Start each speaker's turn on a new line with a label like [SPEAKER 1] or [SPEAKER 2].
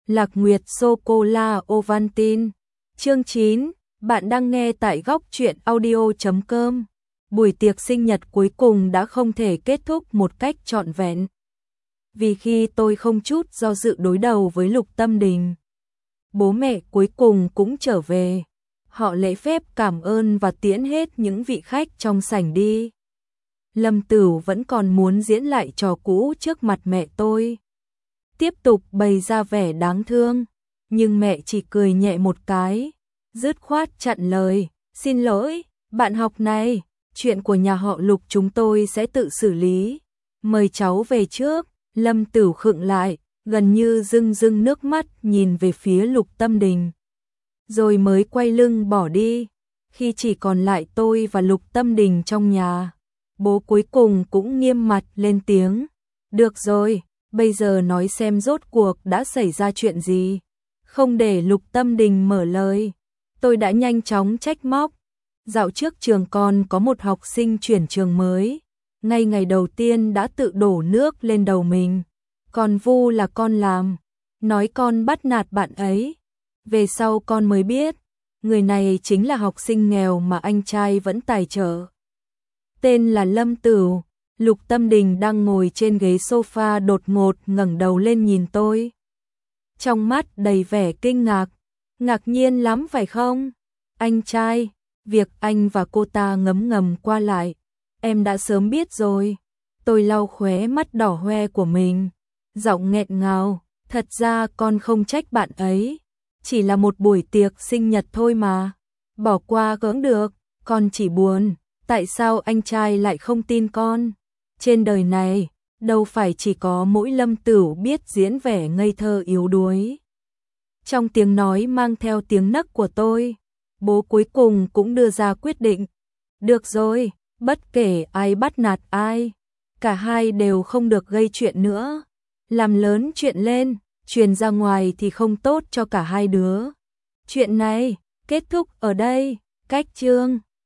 [SPEAKER 1] Lạc Nguyệt Sô-cô-la Ovaltine. Chương 9, bạn đang nghe tại góc truyện audio.com. Buổi tiệc sinh nhật cuối cùng đã không thể kết thúc một cách trọn vẹn. Vì khi tôi không chút do dự đối đầu với Lục Tâm Đình, bố mẹ cuối cùng cũng trở về. Họ lễ phép cảm ơn và tiễn hết những vị khách trong sảnh đi. Lâm Tửu vẫn còn muốn diễn lại trò cũ trước mặt mẹ tôi, tiếp tục bày ra vẻ đáng thương, nhưng mẹ chỉ cười nhẹ một cái, dứt khoát chặn lời, xin lỗi, bạn học này, chuyện của nhà họ Lục chúng tôi sẽ tự xử lý, mời cháu về trước. Lâm Tửu khựng lại, gần như rưng rưng nước mắt nhìn về phía Lục Tâm Đình, rồi mới quay lưng bỏ đi. Khi chỉ còn lại tôi và Lục Tâm Đình trong nhà, bố cuối cùng cũng nghiêm mặt lên tiếng, được rồi, bây giờ nói xem rốt cuộc đã xảy ra chuyện gì. Không để Lục Tâm Đình mở lời, tôi đã nhanh chóng trách móc. Dạo trước trường con có một học sinh chuyển trường mới, ngay ngày đầu tiên đã tự đổ nước lên đầu mình, còn vu là con làm, nói con bắt nạt bạn ấy. Về sau con mới biết, người này chính là học sinh nghèo mà anh trai vẫn tài trợ. Tên là Lâm Tửu. Lục Tâm Đình đang ngồi trên ghế sofa đột ngột ngẩng đầu lên nhìn tôi, trong mắt đầy vẻ kinh ngạc. Ngạc nhiên lắm phải không? Anh trai, việc anh và cô ta ngấm ngầm qua lại, em đã sớm biết rồi. Tôi lau khóe mắt đỏ hoe của mình, giọng nghẹn ngào, thật ra con không trách bạn ấy, chỉ là một buổi tiệc sinh nhật thôi mà, bỏ qua cũng được, con chỉ buồn, tại sao anh trai lại không tin con? Trên đời này, đâu phải chỉ có mỗi Lâm Tửu biết diễn vẻ ngây thơ yếu đuối. Trong tiếng nói mang theo tiếng nấc của tôi, bố cuối cùng cũng đưa ra quyết định. Được rồi, bất kể ai bắt nạt ai, cả hai đều không được gây chuyện nữa. Làm lớn chuyện lên, truyền ra ngoài thì không tốt cho cả hai đứa. Chuyện này, kết thúc ở đây, cách chương.